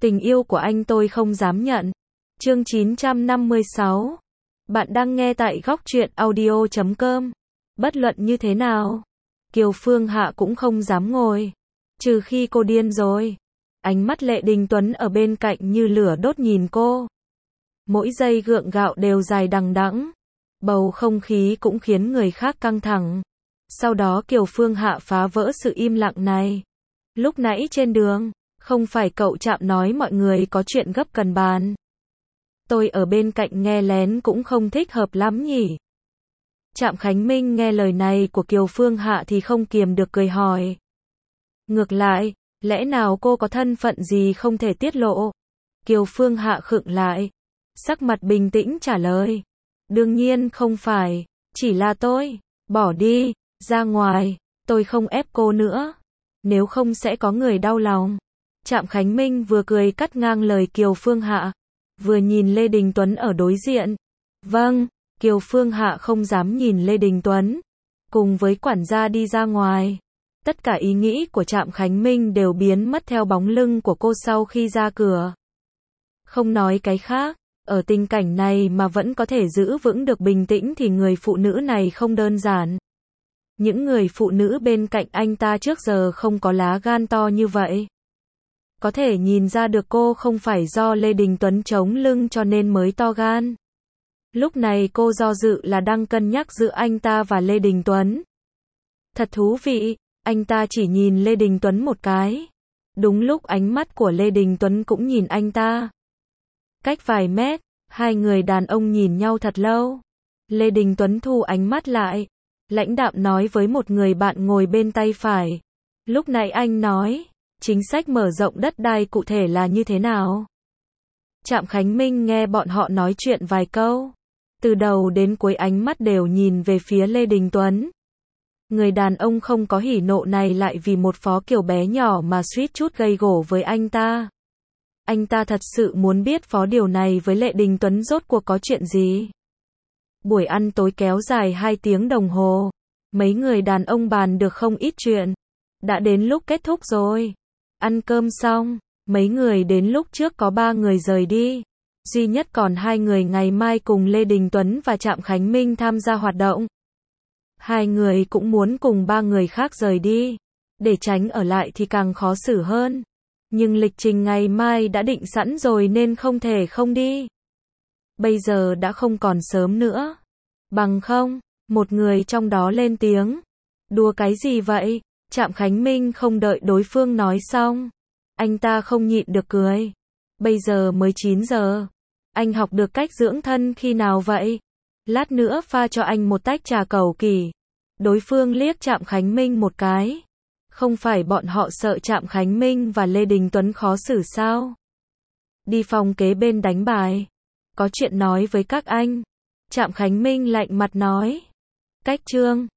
Tình yêu của anh tôi không dám nhận. Chương 956. Bạn đang nghe tại góc truyện audio.com. Bất luận như thế nào, Kiều Phương Hạ cũng không dám ngồi. Trừ khi cô điên rồi. Ánh mắt Lệ Đình Tuấn ở bên cạnh như lửa đốt nhìn cô. Mỗi giây gượng gạo đều dài đằng đẵng. Bầu không khí cũng khiến người khác căng thẳng. Sau đó Kiều Phương Hạ phá vỡ sự im lặng này. Lúc nãy trên đường, không phải cậu Trạm nói mọi người có chuyện gấp cần bàn. Tôi ở bên cạnh nghe lén cũng không thích hợp lắm nhỉ. Trạm Khánh Minh nghe lời này của Kiều Phương Hạ thì không kiềm được cười hỏi. Ngược lại, lẽ nào cô có thân phận gì không thể tiết lộ? Kiều Phương Hạ khựng lại. Sắc mặt bình tĩnh trả lời. Đương nhiên không phải, chỉ là tôi. Bỏ đi, ra ngoài, tôi không ép cô nữa. Nếu không sẽ có người đau lòng. Trạm Khánh Minh vừa cười cắt ngang lời Kiều Phương Hạ, vừa nhìn Lê Đình Tuấn ở đối diện. Vâng, Kiều Phương Hạ không dám nhìn Lê Đình Tuấn. Cùng với quản gia đi ra ngoài. Tất cả ý nghĩ của Trạm Khánh Minh đều biến mất theo bóng lưng của cô sau khi ra cửa. Không nói cái khác, ở tình cảnh này mà vẫn có thể giữ vững được bình tĩnh thì người phụ nữ này không đơn giản. Những người phụ nữ bên cạnh anh ta trước giờ không có lá gan to như vậy. Có thể nhìn ra được cô không phải do Lê Đình Tuấn chống lưng cho nên mới to gan. Lúc này cô do dự là đang cân nhắc giữa anh ta và Lê Đình Tuấn. Thật thú vị, anh ta chỉ nhìn Lê Đình Tuấn một cái. Đúng lúc ánh mắt của Lê Đình Tuấn cũng nhìn anh ta. Cách vài mét, hai người đàn ông nhìn nhau thật lâu. Lê Đình Tuấn thu ánh mắt lại. Lãnh đạm nói với một người bạn ngồi bên tay phải. Lúc nãy anh nói, chính sách mở rộng đất đai cụ thể là như thế nào? Trạm Khánh Minh nghe bọn họ nói chuyện vài câu. Từ đầu đến cuối ánh mắt đều nhìn về phía Lê Đình Tuấn. Người đàn ông không có hỉ nộ này lại vì một Phó Kiều bé nhỏ mà suýt chút gây gổ với anh ta. Anh ta thật sự muốn biết Phó Điều này với Lê Đình Tuấn rốt cuộc có chuyện gì. Buổi ăn tối kéo dài 2 tiếng đồng hồ. Mấy người đàn ông bàn được không ít chuyện. Đã đến lúc kết thúc rồi. Ăn cơm xong, mấy người đến lúc trước có 3 người rời đi. Duy nhất còn 2 người ngày mai cùng Lê Đình Tuấn và Trạm Khánh Minh tham gia hoạt động. 2 người cũng muốn cùng 3 người khác rời đi. Để tránh ở lại thì càng khó xử hơn. Nhưng lịch trình ngày mai đã định sẵn rồi nên không thể không đi. Bây giờ đã không còn sớm nữa. Bằng không, một người trong đó lên tiếng. Đùa cái gì vậy? Trạm Khánh Minh không đợi đối phương nói xong. Anh ta không nhịn được cười. Bây giờ mới 9 giờ. Anh học được cách dưỡng thân khi nào vậy? Lát nữa pha cho anh một tách trà cầu kỳ. Đối phương liếc Trạm Khánh Minh một cái. Không phải bọn họ sợ Trạm Khánh Minh và Lê Đình Tuấn khó xử sao? Đi phòng kế bên đánh bài. Có chuyện nói với các anh. Trạm Khánh Minh lạnh mặt nói. Cách trương,